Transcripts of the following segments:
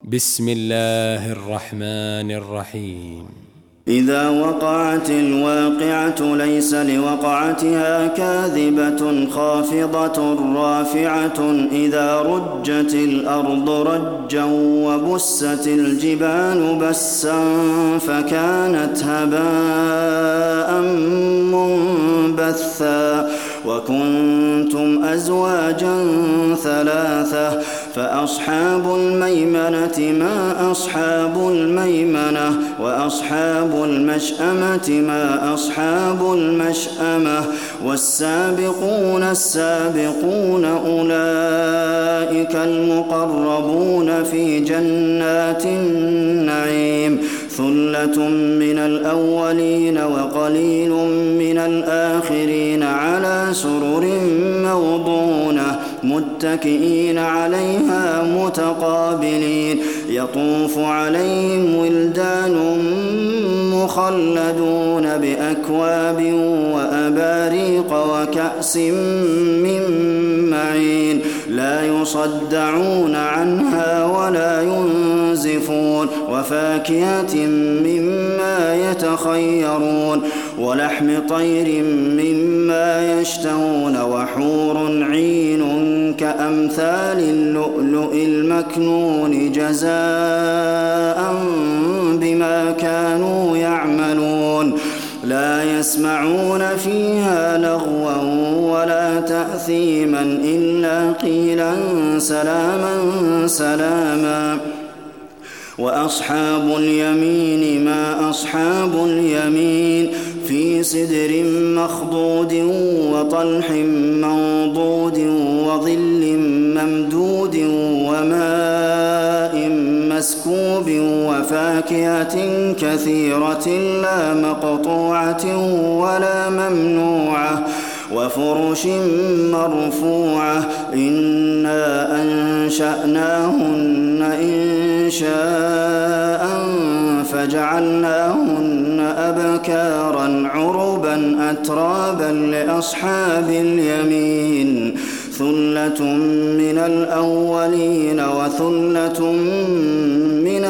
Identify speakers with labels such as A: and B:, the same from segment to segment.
A: بسم الله الرحمن الرحيم.
B: إذا وقعت الواقعة ليس لوقعتها كاذبة خافضة رافعة إذا رجت الأرض رجا وبست الجبال بسا فكانت هباء منبثا وكنتم أزواجا ثلاثة فأصحاب الميمنة ما أصحاب الميمنة وأصحاب المشأمة ما أصحاب المشأمة والسابقون السابقون أولئك المقربون في جنات النعيم ثلة من الأولين وقليل من الآخرين على سرر موضونة متكئين عليها متقابلين يطوف عليهم ولدان مخلدون بأكواب وأباريق وكأس من معين لا يصدعون عنها ولا ينزفون وفاكهة مما يتخيرون ولحم طير مما يشتهون وحور عين كأمثال اللؤلؤ المكنون جزاء بما كانوا يعملون لا يسمعون فيها لغوا ولا تأثيما إلا قيلا سلاما سلاما وأصحاب اليمين ما أصحاب اليمين في سدر مخضود وطلح منضود وظل ممدود وماء مسكوب وفاكهة كثيرة لا مقطوعة ولا ممنوعة وفرش مرفوعة إنا أنشأناهن إنشاء فجعلناهن أبكارا عربا أترابا لأصحاب اليمين ثلة من الأولين وثلة من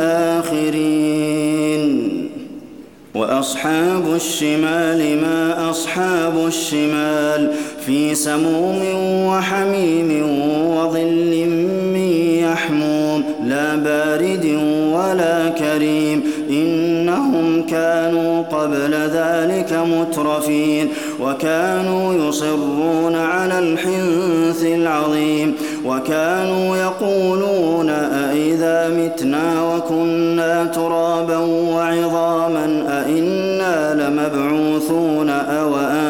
B: الآخرين وأصحاب الشمال ما أصحاب الشمال في سموم وحميم وظل من يحموم لا بارد ولا كريم إنهم كانوا قبل ذلك مترفين وكانوا يصرون على الحنث العظيم وكانوا يقولون أئذا متنا وكنا ترابا وعظاما أئنا لمبعوثون أو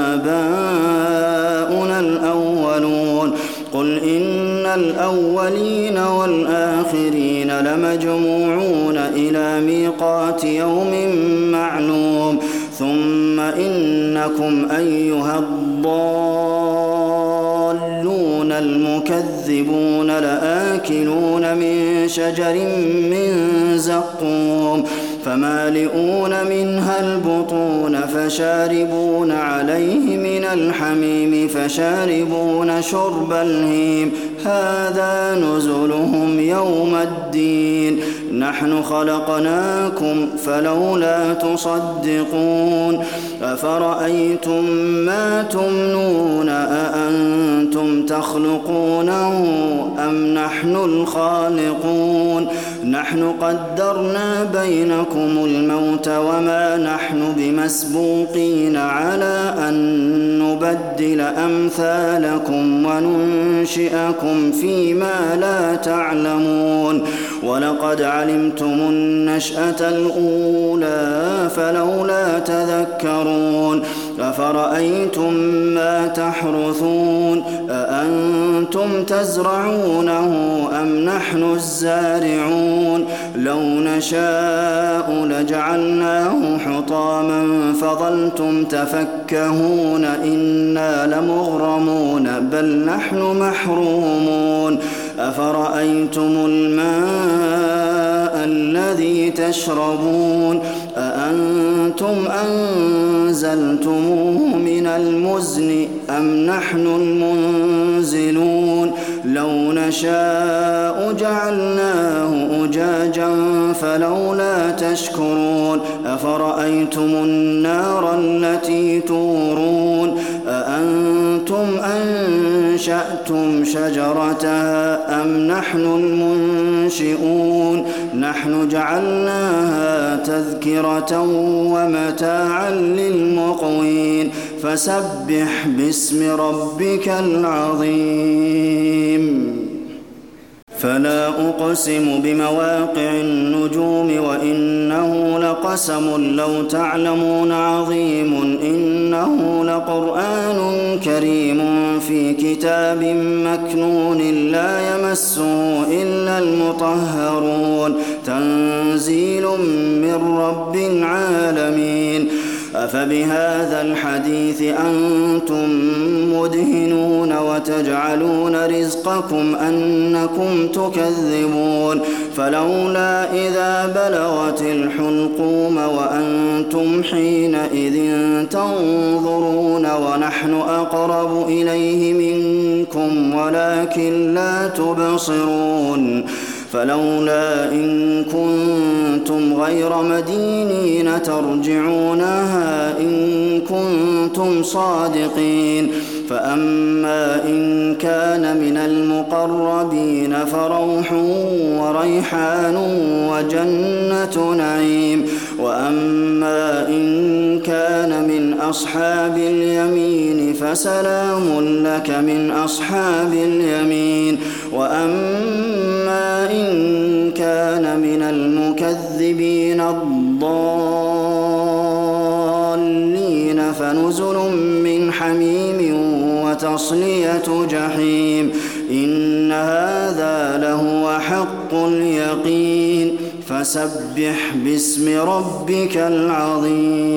B: آباؤنا الأولون قل إن الأولين والآخرين لمجموعون إلى ميقات يوم معلوم ثم إنكم أيها الضالون المكذبون لآكلون من شجر من زقوم فمالئون منها البطون فشاربون عليه من الحميم فشاربون شرب الهيم هذا نزلهم يوم الدين نحن خلقناكم فلولا تصدقون أفرأيتم ما تمنون أأنتم تخلقونه أم نحن الخالقون نحن قدرنا بينكم الموت وما نحن بمسبوقين على أن نبدل أمثالكم وننشئكم فيما لا تعلمون ولقد علمتم النشأة الأولى فلولا تذكرون أفرأيتم ما تحرثون أأنتم تزرعونه أم نحن الزارعون لو نشاء لجعلناه حطاما فظلتم تفكهون إنا لمغرمون بل نحن محرومون أفرأيتم الماء الذي تشربون أأنتم أنزلتموه من المزن أم نحن المنزلون لو نشاء جعلناه أجاجا فلولا تشكرون أفرأيتم النار التي تورون أأنتم أنشأتم شجرتها أم نحن المنشئون نحن جعلناها تذكرة ومتاعا للمقوين فسبح باسم ربك العظيم فلا أقسم بمواقع النجوم وإنه لقسم لو تعلمون عظيم إنه لقرآن كريم في كتاب مكنون لا يمسه إلا المطهرون تنزيل من رب العالمين أفبهذا الحديث أنتم مدهنون وتجعلون رزقكم أنكم تكذبون فلولا إذا بلغت الحلقوم وأنتم حينئذ تنظرون ونحن أقرب إليه منكم ولكن لا تبصرون فلولا إن كنتم غير مدينين ترجعونها إن كنتم صادقين فأما إن كان من المقربين فروح وريحان وجنة نعيم وأما إن كان من أصحاب اليمين فسلام لك من أصحاب اليمين وأما إن كان من المكذبين الضالين فنزل من حميم وتصلية جحيم إن هذا لهو حق اليقين فسبح باسم ربك العظيم